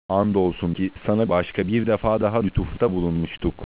Andolsun ki sana başka bir defa daha lütufta bulunmuştuk.